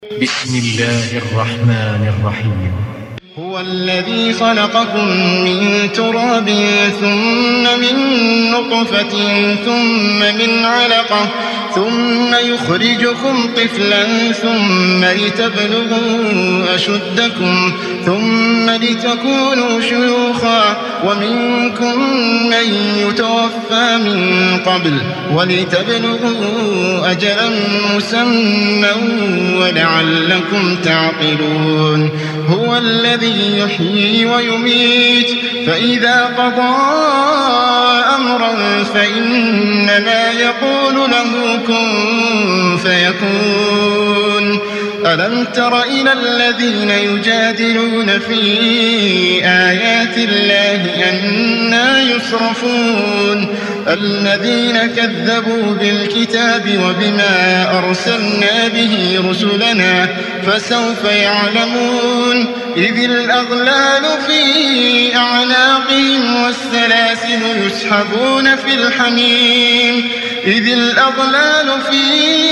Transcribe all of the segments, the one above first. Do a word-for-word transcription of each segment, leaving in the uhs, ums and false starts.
بسم الله الرحمن الرحيم. هو الذي خلقكم من تراب ثم من نطفة ثم من علقة ثم يخرجكم طفلا ثم لتبلغوا أشدكم ثم لتكونوا شيوخا ومنكم من يتوفى من قبل ولتبلغوا أجلا مسمى ولعلكم تعقلون. هو الذي يحيي ويميت فإذا قضى أمرا فإنما يقول له كن فيكون. ألم تر إلى الذين يجادلون في آيات الله أنى يصرفون الذين كذبوا بالكتاب وبما أرسلنا به رسلنا فسوف يعلمون. إذ الأغلال في أعناقهم والسلاسل يسحبون في الحميم إذ الأغلال في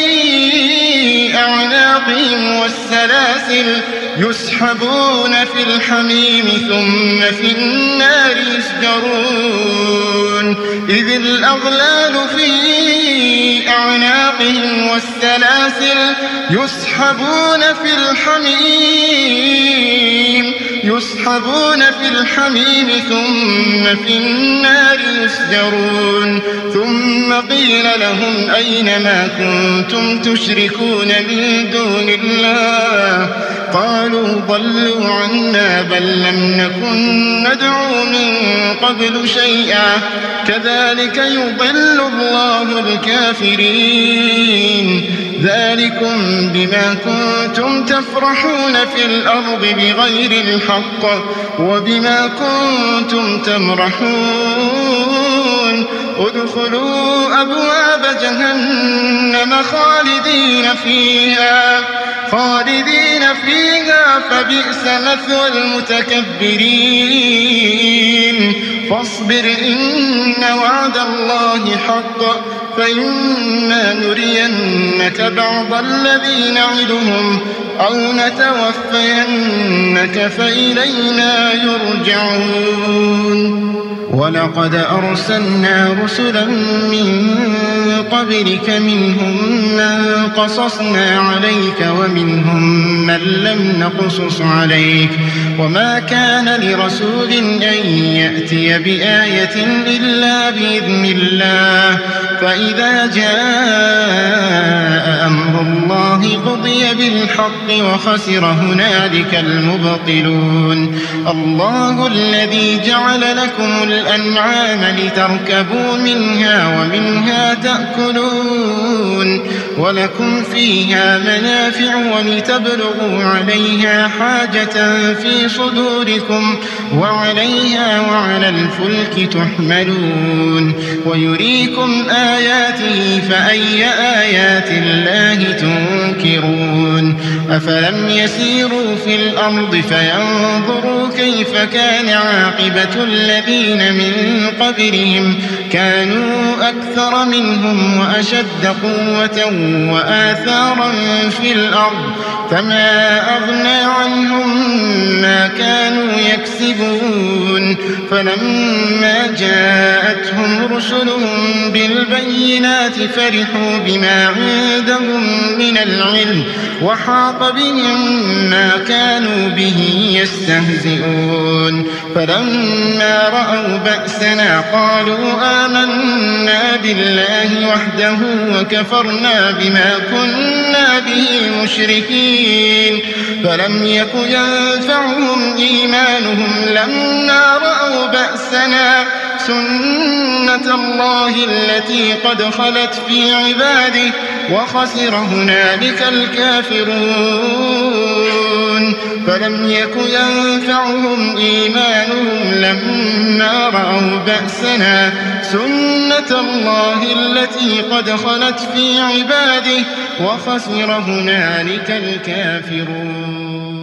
أعناقهم والسلاسل يسحبون في الحميم ثم في النار يسجرون. إذ الأغلال في أعناقهم والسلاسل يسحبون في الحميم يسحبون في الحميم ثم في النار يسجرون. ثم قيل لهم أين ما كنتم تشركون من دون الله قالوا ضلوا عنا بل لم نكن ندعو من قبل شيئا كذلك يضل الله الكافرين. ذلكم بما كنتم تفرحون في الأرض بغير الحق وبما كنتم تمرحون. ادخلوا أبواب جهنم خالدين فيها خالدين فيها فبئس مثوى المتكبرين. فاصبر إن وعد الله حق فإما نرينك بعض الذي نعدهم أو نتوفينك فإلينا يرجعون. ولقد أرسلنا رسلا من قبلك منهم من قصصنا عليك ومنهم من لم نقصص عليك وما كان لرسول أن يأتي بآية إلا بإذن الله فإذا جاء أمر الله قضي بالحق وخسر هنالك المبطلون. الله الذي جعل لكم الأنعام لتركبوا منها ومنها تأكلون ولكم فيها منافع ولتبلغوا عليها حاجة في صدوركم وعليها وعلى الفلك تحملون ويريكم آياته فأي آيات الله تنكرون. أفلم يسيروا في الأرض فينظروا كيف كان عاقبة الذين من قبلهم كانوا أكثر منهم وأشد قوة وآثارا في الأرض فما أغنى عنهم ما كانوا يكسبون. فلما جاءتهم رسلهم بالبينات فرحوا بما عندهم من العلم وحاق بهم ما كانوا به يستهزئون. فلما رأوا بأسنا قالوا آمنا بالله وحده وكفرنا بما كنا به مشركين. فلم يك ينفعهم إيمانهم لما رأوا بأسنا سنة الله التي قد خلت في عباده وخسر هنالك الكافرون. فلم يك ينفعهم إيمانهم لما رأوا بأسنا سنة الله التي قد خلت في عباده وخسر هنالك الكافرون.